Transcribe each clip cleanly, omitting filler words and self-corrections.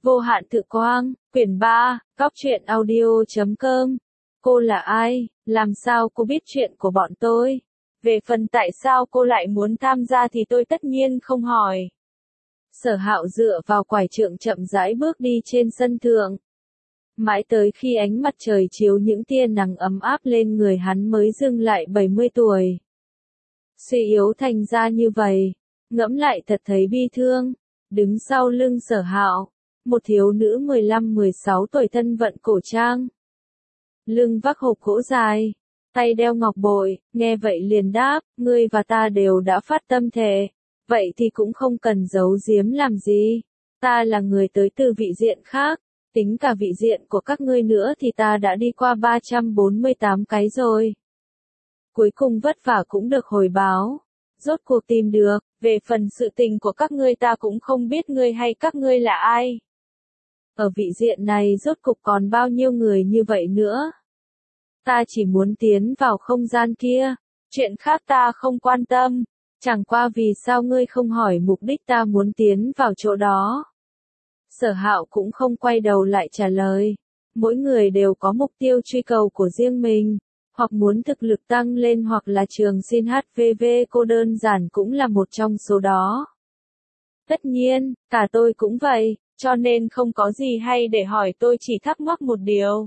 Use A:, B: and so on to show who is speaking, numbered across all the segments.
A: Vô hạn tự quang, quyển 3, Cóc truyện audio.com. Cô là ai? Làm sao cô biết chuyện của bọn tôi? Về phần tại sao cô lại muốn tham gia thì tôi tất nhiên không hỏi. Sở Hạo dựa vào quải trượng chậm rãi bước đi trên sân thượng. Mãi tới khi ánh mặt trời chiếu những tia nắng ấm áp lên người hắn mới dừng lại 70 tuổi. Suy yếu thành ra như vậy, ngẫm lại thật thấy bi thương. Đứng sau lưng Sở Hạo, một thiếu nữ 15-16 tuổi thân vận cổ trang. Lưng vác hộp gỗ dài, tay đeo ngọc bội, nghe vậy liền đáp, ngươi và ta đều đã phát tâm thề, vậy thì cũng không cần giấu giếm làm gì. Ta là người tới từ vị diện khác, tính cả vị diện của các ngươi nữa thì ta đã đi qua 348 cái rồi. Cuối cùng vất vả cũng được hồi báo, rốt cuộc tìm được, về phần sự tình của các ngươi ta cũng không biết ngươi hay các ngươi là ai. Ở vị diện này rốt cục còn bao nhiêu người như vậy nữa? Ta chỉ muốn tiến vào không gian kia, chuyện khác ta không quan tâm, chẳng qua vì sao ngươi không hỏi mục đích ta muốn tiến vào chỗ đó. Sở Hạo cũng không quay đầu lại trả lời, mỗi người đều có mục tiêu truy cầu của riêng mình, hoặc muốn thực lực tăng lên hoặc là trường xin HVV, cô đơn giản cũng là một trong số đó. Tất nhiên, cả tôi cũng vậy, cho nên không có gì hay để hỏi, tôi chỉ thắc mắc một điều.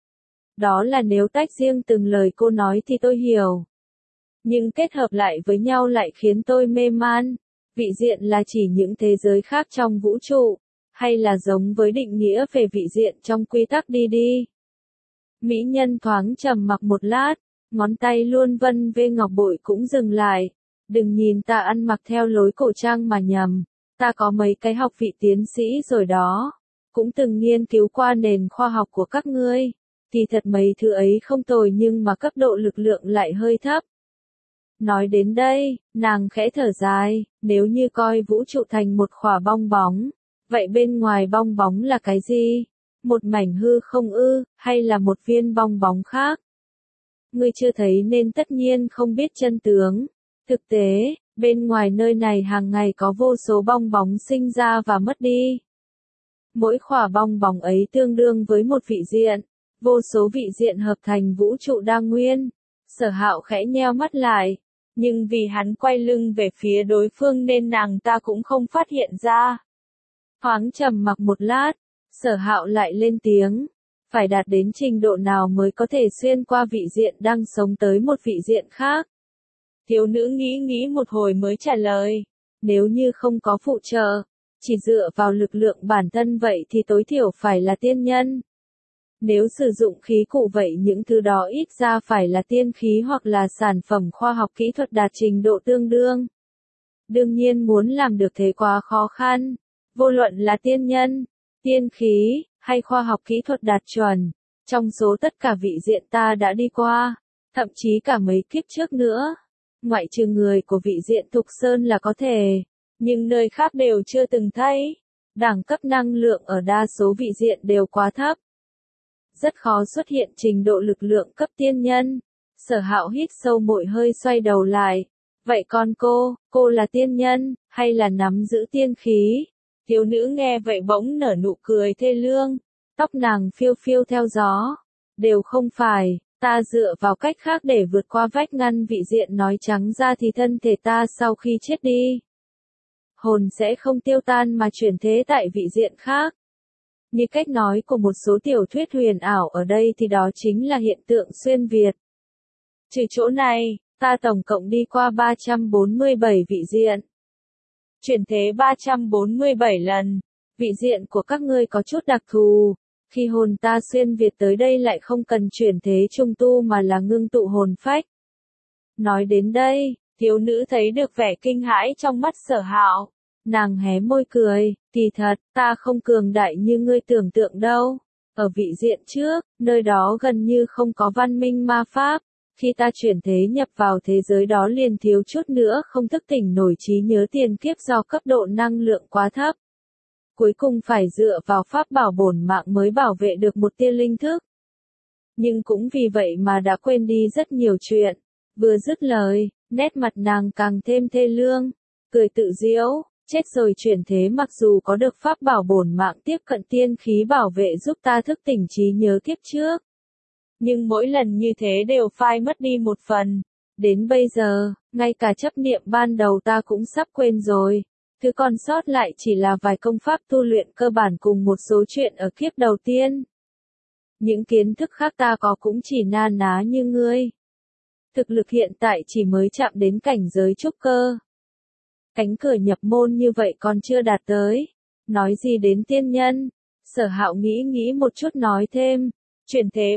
A: Đó là nếu tách riêng từng lời cô nói thì tôi hiểu. Nhưng kết hợp lại với nhau lại khiến tôi mê man. Vị diện là chỉ những thế giới khác trong vũ trụ, hay là giống với định nghĩa về vị diện trong quy tắc đi. Mỹ nhân thoáng trầm mặc một lát, ngón tay luôn vân vê ngọc bội cũng dừng lại. Đừng nhìn ta ăn mặc theo lối cổ trang mà nhầm, ta có mấy cái học vị tiến sĩ rồi đó, cũng từng nghiên cứu qua nền khoa học của các ngươi. Thì thật mấy thứ ấy không tồi nhưng mà cấp độ lực lượng lại hơi thấp. Nói đến đây, nàng khẽ thở dài, nếu như coi vũ trụ thành một khỏa bong bóng, vậy bên ngoài bong bóng là cái gì? Một mảnh hư không ư, hay là một viên bong bóng khác? Ngươi chưa thấy nên tất nhiên không biết chân tướng. Thực tế, bên ngoài nơi này hàng ngày có vô số bong bóng sinh ra và mất đi. Mỗi khỏa bong bóng ấy tương đương với một vị diện. Vô số vị diện hợp thành vũ trụ đa nguyên. Sở Hạo khẽ nheo mắt lại, nhưng vì hắn quay lưng về phía đối phương nên nàng ta cũng không phát hiện ra. Thoáng trầm mặc một lát, Sở Hạo lại lên tiếng, phải đạt đến trình độ nào mới có thể xuyên qua vị diện đang sống tới một vị diện khác? Thiếu nữ nghĩ một hồi mới trả lời, nếu như không có phụ trợ, chỉ dựa vào lực lượng bản thân vậy thì tối thiểu phải là tiên nhân. Nếu sử dụng khí cụ vậy những thứ đó ít ra phải là tiên khí hoặc là sản phẩm khoa học kỹ thuật đạt trình độ tương đương. Đương nhiên muốn làm được thế quá khó khăn. Vô luận là tiên nhân, tiên khí, hay khoa học kỹ thuật đạt chuẩn, trong số tất cả vị diện ta đã đi qua, thậm chí cả mấy kiếp trước nữa. Ngoại trừ người của vị diện Thục Sơn là có thể, nhưng nơi khác đều chưa từng thấy. Đẳng cấp năng lượng ở đa số vị diện đều quá thấp. Rất khó xuất hiện trình độ lực lượng cấp tiên nhân. Sở Hạo hít sâu một hơi xoay đầu lại. Vậy còn cô là tiên nhân, hay là nắm giữ tiên khí? Thiếu nữ nghe vậy bỗng nở nụ cười thê lương. Tóc nàng phiêu phiêu theo gió. Đều không phải, ta dựa vào cách khác để vượt qua vách ngăn vị diện, nói trắng ra thì thân thể ta sau khi chết đi, hồn sẽ không tiêu tan mà chuyển thế tại vị diện khác. Như cách nói của một số tiểu thuyết huyền ảo ở đây thì đó chính là hiện tượng xuyên Việt. Trừ chỗ này, ta tổng cộng đi qua 347 vị diện. Chuyển thế 347 lần. Vị diện của các ngươi có chút đặc thù. Khi hồn ta xuyên Việt tới đây lại không cần chuyển thế trung tu mà là ngưng tụ hồn phách. Nói đến đây, thiếu nữ thấy được vẻ kinh hãi trong mắt Sở Hạo. Nàng hé môi cười, kỳ thật, ta không cường đại như ngươi tưởng tượng đâu. Ở vị diện trước, nơi đó gần như không có văn minh ma pháp. Khi ta chuyển thế nhập vào thế giới đó liền thiếu chút nữa không thức tỉnh nổi trí nhớ tiền kiếp do cấp độ năng lượng quá thấp. Cuối cùng phải dựa vào pháp bảo bổn mạng mới bảo vệ được một tia linh thức. Nhưng cũng vì vậy mà đã quên đi rất nhiều chuyện. Vừa dứt lời, nét mặt nàng càng thêm thê lương, cười tự giễu, Chết rồi chuyển thế mặc dù có được pháp bảo bổn mạng tiếp cận tiên khí bảo vệ giúp ta thức tỉnh trí nhớ kiếp trước. Nhưng mỗi lần như thế đều phai mất đi một phần. Đến bây giờ, ngay cả chấp niệm ban đầu ta cũng sắp quên rồi. Thứ còn sót lại chỉ là vài công pháp tu luyện cơ bản cùng một số chuyện ở kiếp đầu tiên. Những kiến thức khác ta có cũng chỉ na ná như ngươi. Thực lực hiện tại chỉ mới chạm đến cảnh giới trúc cơ. Cánh cửa nhập môn như vậy còn chưa đạt tới. Nói gì đến tiên nhân? Sở Hạo nghĩ một chút nói thêm. Chuyển thế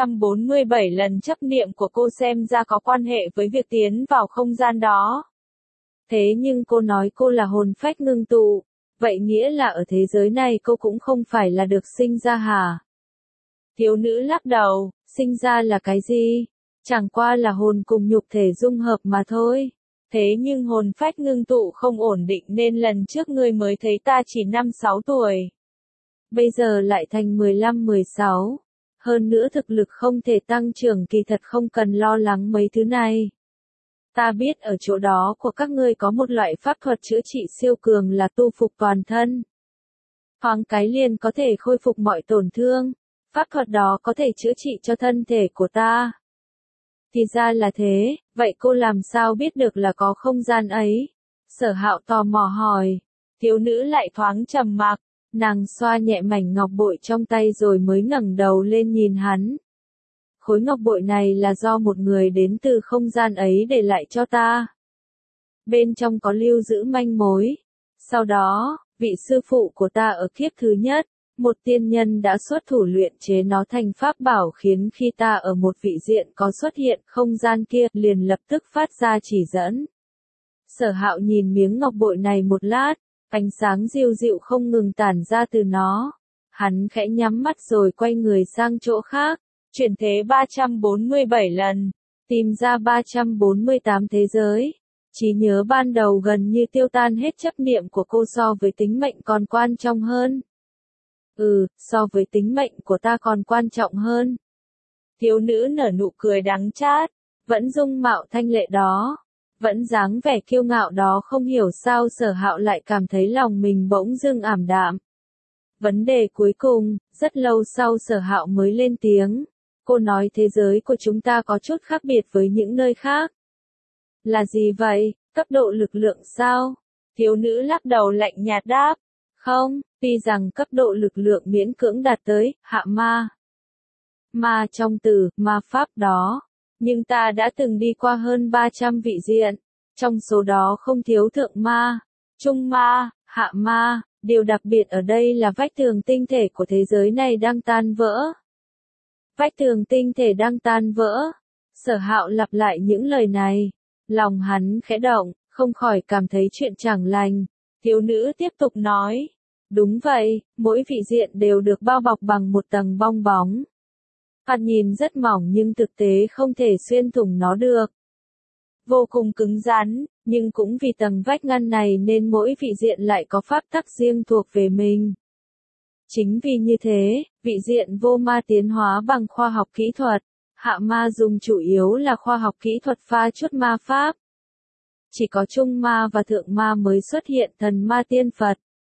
A: 347 lần chấp niệm của cô xem ra có quan hệ với việc tiến vào không gian đó. Thế nhưng cô nói cô là hồn phách ngưng tụ. Vậy nghĩa là ở thế giới này cô cũng không phải là được sinh ra hả? Thiếu nữ lắc đầu, sinh ra là cái gì? Chẳng qua là hồn cùng nhục thể dung hợp mà thôi. Thế nhưng hồn phách ngưng tụ không ổn định nên lần trước ngươi mới thấy ta chỉ 5-6 tuổi. Bây giờ lại thành 15-16. Hơn nữa thực lực không thể tăng trưởng kỳ thật không cần lo lắng mấy thứ này. Ta biết ở chỗ đó của các ngươi có một loại pháp thuật chữa trị siêu cường là tu phục toàn thân. Thoáng cái liền có thể khôi phục mọi tổn thương. Pháp thuật đó có thể chữa trị cho thân thể của ta. Thì ra là thế, vậy cô làm sao biết được là có không gian ấy? Sở Hạo tò mò hỏi. Thiếu nữ lại thoáng trầm mặc, nàng xoa nhẹ mảnh ngọc bội trong tay rồi mới ngẩng đầu lên nhìn hắn. Khối ngọc bội này là do một người đến từ không gian ấy để lại cho ta. Bên trong có lưu giữ manh mối. Sau đó, vị sư phụ của ta ở kiếp thứ nhất, một tiên nhân đã xuất thủ luyện chế nó thành pháp bảo khiến khi ta ở một vị diện có xuất hiện không gian kia liền lập tức phát ra chỉ dẫn. Sở Hạo nhìn miếng ngọc bội này một lát, ánh sáng dịu dịu không ngừng tản ra từ nó. Hắn khẽ nhắm mắt rồi quay người sang chỗ khác, chuyển thế 347 lần, tìm ra 348 thế giới. Trí nhớ ban đầu gần như tiêu tan hết chấp niệm của cô so với tính mệnh còn quan trọng hơn. So với tính mệnh của ta còn quan trọng hơn. Thiếu nữ nở nụ cười đắng chát, vẫn dung mạo thanh lệ đó, vẫn dáng vẻ kiêu ngạo đó không hiểu sao Sở Hạo lại cảm thấy lòng mình bỗng dưng ảm đạm. Vấn đề cuối cùng, rất lâu sau Sở Hạo mới lên tiếng. Cô nói thế giới của chúng ta có chút khác biệt với những nơi khác. Là gì vậy, cấp độ lực lượng sao? Thiếu nữ lắc đầu lạnh nhạt đáp. Không, tuy rằng cấp độ lực lượng miễn cưỡng đạt tới, hạ ma. Ma trong từ, ma pháp đó. Nhưng ta đã từng đi qua hơn 300 vị diện. Trong số đó không thiếu thượng ma, trung ma, hạ ma. Điều đặc biệt ở đây là vách tường tinh thể của thế giới này đang tan vỡ. Vách tường tinh thể đang tan vỡ. Sở Hạo lặp lại những lời này. Lòng hắn khẽ động, không khỏi cảm thấy chuyện chẳng lành. Thiếu nữ tiếp tục nói. Đúng vậy, mỗi vị diện đều được bao bọc bằng một tầng bong bóng. Thoạt nhìn rất mỏng nhưng thực tế không thể xuyên thủng nó được. Vô cùng cứng rắn, nhưng cũng vì tầng vách ngăn này nên mỗi vị diện lại có pháp tắc riêng thuộc về mình. Chính vì như thế, vị diện vô ma tiến hóa bằng khoa học kỹ thuật, hạ ma dùng chủ yếu là khoa học kỹ thuật pha chút ma pháp. Chỉ có trung ma và thượng ma mới xuất hiện thần ma tiên Phật.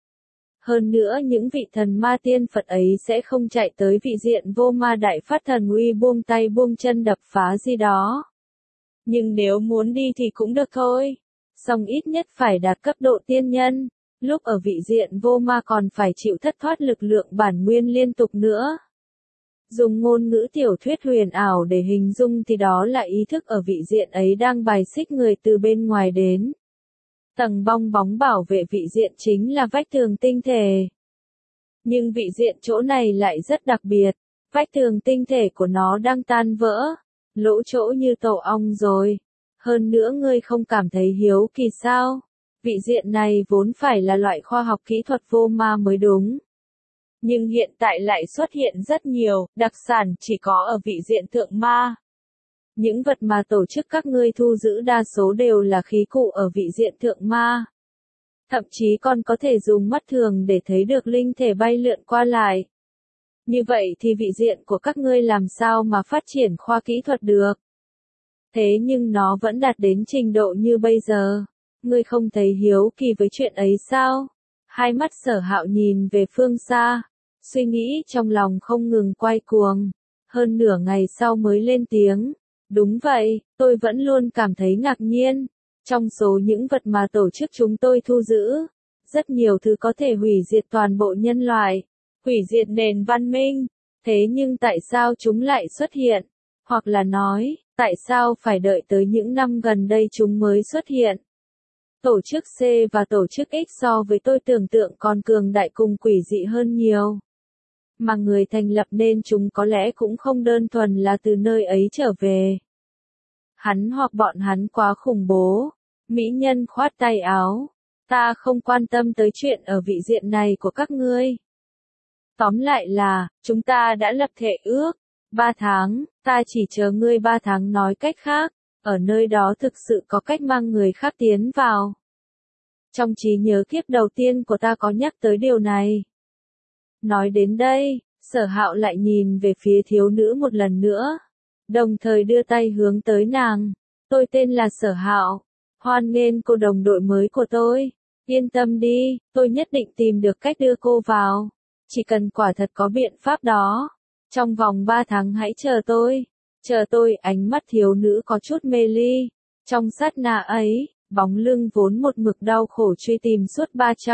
A: Hơn nữa những vị thần ma tiên Phật ấy sẽ không chạy tới vị diện vô ma đại phát thần uy buông tay buông chân đập phá gì đó. Nhưng nếu muốn đi thì cũng được thôi. Song ít nhất phải đạt cấp độ tiên nhân. Lúc ở vị diện vô ma còn phải chịu thất thoát lực lượng bản nguyên liên tục nữa. Dùng ngôn ngữ tiểu thuyết huyền ảo để hình dung thì đó là ý thức ở vị diện ấy đang bài xích người từ bên ngoài đến. Tầng bong bóng bảo vệ vị diện chính là vách tường tinh thể. Nhưng vị diện chỗ này lại rất đặc biệt. Vách tường tinh thể của nó đang tan vỡ. Lỗ chỗ như tổ ong rồi. Hơn nữa ngươi không cảm thấy hiếu kỳ sao? Vị diện này vốn phải là loại khoa học kỹ thuật vô ma mới đúng. Nhưng hiện tại lại xuất hiện rất nhiều, đặc sản chỉ có ở vị diện thượng ma. Những vật mà tổ chức các ngươi thu giữ đa số đều là khí cụ ở vị diện thượng ma. Thậm chí còn có thể dùng mắt thường để thấy được linh thể bay lượn qua lại. Như vậy thì vị diện của các ngươi làm sao mà phát triển khoa kỹ thuật được? Thế nhưng nó vẫn đạt đến trình độ như bây giờ. Ngươi không thấy hiếu kỳ với chuyện ấy sao? Hai mắt Sở Hạo nhìn về phương xa, suy nghĩ trong lòng không ngừng quay cuồng. Hơn nửa ngày sau mới lên tiếng. Đúng vậy, tôi vẫn luôn cảm thấy ngạc nhiên. Trong số những vật mà tổ chức chúng tôi thu giữ, rất nhiều thứ có thể hủy diệt toàn bộ nhân loại, hủy diệt nền văn minh. Thế nhưng tại sao chúng lại xuất hiện? Hoặc là nói, tại sao phải đợi tới những năm gần đây chúng mới xuất hiện? Tổ chức C và tổ chức X so với tôi tưởng tượng còn cường đại cùng quỷ dị hơn nhiều. Mà người thành lập nên chúng có lẽ cũng không đơn thuần là từ nơi ấy trở về. Hắn hoặc bọn hắn quá khủng bố. Mỹ nhân khoát tay áo. Ta không quan tâm tới chuyện ở vị diện này của các ngươi. Tóm lại là, chúng ta đã lập thể ước. 3 tháng, ta chỉ chờ ngươi 3 tháng nói cách khác. Ở nơi đó thực sự có cách mang người khác tiến vào. Trong trí nhớ kiếp đầu tiên của ta có nhắc tới điều này. Nói đến đây, Sở Hạo lại nhìn về phía thiếu nữ một lần nữa. Đồng thời đưa tay hướng tới nàng. Tôi tên là Sở Hạo. Hoan nghênh cô đồng đội mới của tôi. Yên tâm đi, tôi nhất định tìm được cách đưa cô vào. Chỉ cần quả thật có biện pháp đó. Trong vòng 3 tháng hãy chờ tôi. Chờ tôi, ánh mắt thiếu nữ có chút mê ly. Trong sát na ấy, bóng lưng vốn một mực đau khổ truy tìm suốt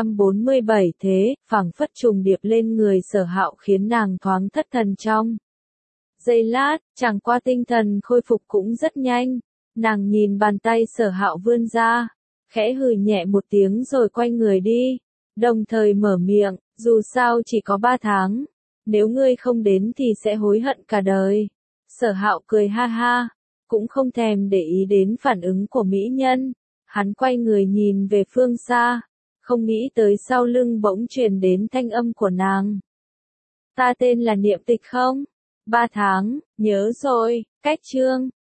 A: 347 thế, phảng phất trùng điệp lên người Sở Hạo khiến nàng thoáng thất thần trong giây lát, chẳng qua tinh thần khôi phục cũng rất nhanh. Nàng nhìn bàn tay Sở Hạo vươn ra, khẽ hừ nhẹ một tiếng rồi quay người đi, đồng thời mở miệng, dù sao chỉ có 3 tháng, nếu ngươi không đến thì sẽ hối hận cả đời. Sở Hạo cười ha ha, cũng không thèm để ý đến phản ứng của mỹ nhân. Hắn quay người nhìn về phương xa, không nghĩ tới sau lưng bỗng truyền đến thanh âm của nàng. Ta tên là Niệm Tịch không? 3 tháng, nhớ rồi, cách chương.